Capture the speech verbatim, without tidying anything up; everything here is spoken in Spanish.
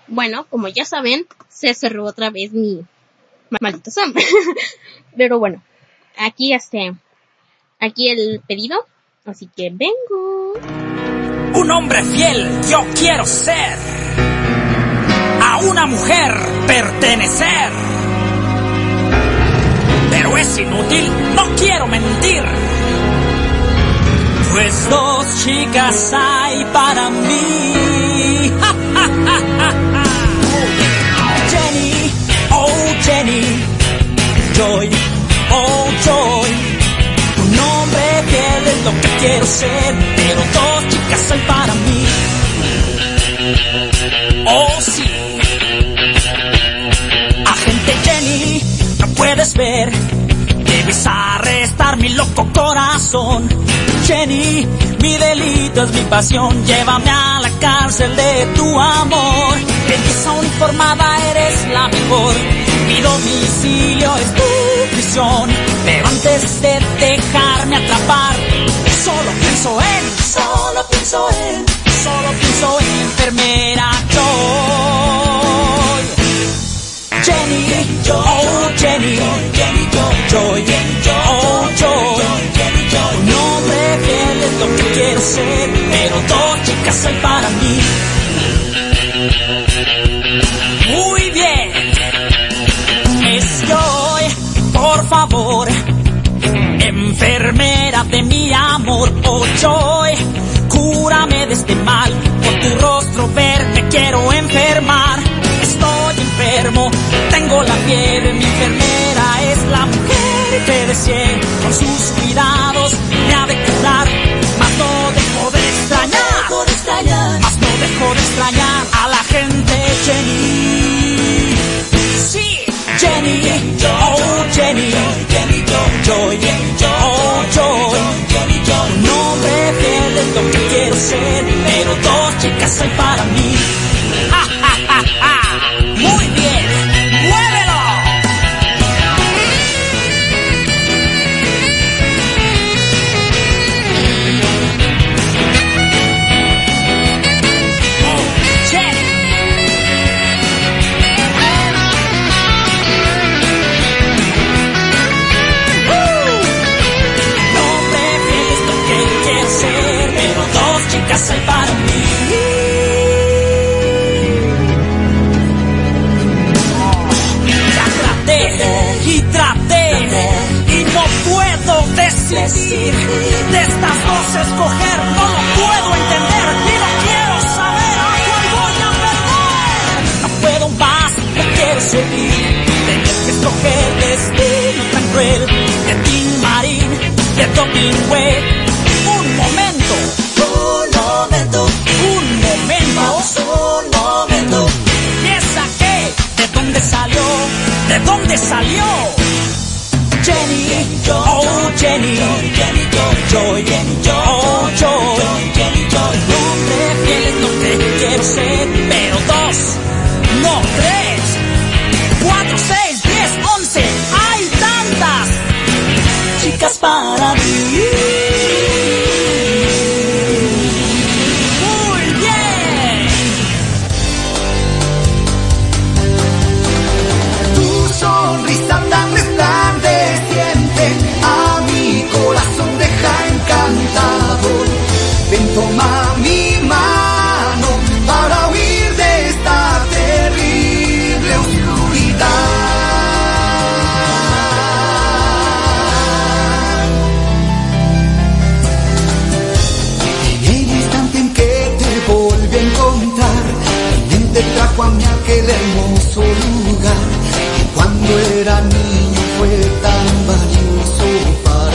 Bueno, como ya saben, se cerró otra vez mi maldito Sam. Pero bueno, aquí este, aquí el pedido, así que vengo. Un hombre fiel yo quiero ser, a una mujer pertenecer, pero es inútil, no quiero mentir, pues dos chicas hay para mí. ¡Ja, ja, ja, ja, ja! Jenny, oh Jenny, Joy, oh Joy, un hombre fiel es lo que quiero ser, pero dos chicas hay para mí. Oh sí, agente Jenny, no puedes ver, debes arrestar mi loco corazón. Jenny, mi delito es mi pasión, llévame a la cárcel de tu amor. Belleza uniformada, eres la mejor, mi domicilio es tu prisión, pero antes de dejarme atrapar, solo pienso en, solo pienso en, solo pienso en enfermera Joy. Jenny, oh Jenny, Jenny, Joy, oh Joy, un hombre fiel es lo que quiero ser, pero dos chicas hay para mí. Muy bien, es Joy, por favor, enfermera de mi amor, oh Joy, cúrame de este mal, por tu rostro verde quiero enfermar. Estoy enfermo, tengo la fiebre, mi enfermera es la mujer que deseé, con sus cuidados me ha de curar, mas no dejo de extrañar, mas no dejo de extrañar a la gente Jenny. Sí, Jenny, oh Jenny, Jenny, Joy, oh Joy, un hombre fiel es lo que quiero ser, pero dos chicas hay para mí. ¡Ja, ja, ja, ja! Muy bien, muévelo. Oh, Jenny. Uh. No prefieres lo que quieres ser, pero dos chicas hay para mí. Y traté, y no puedo decidir, de estas dos escoger, no lo puedo entender, y no quiero saber a cuál voy a perder. No puedo más, no quiero seguir, tener que escoger destino tan cruel, de Tim Marín, de Doping Way. Un momento, un momento, un momento, un momento. ¿Y esa qué? ¿De dónde salió? ¿De dónde salió? Jenny, oh Jenny, Joy, oh Joy, un hombre fiel es lo que quiero ser, pero dos, no tres.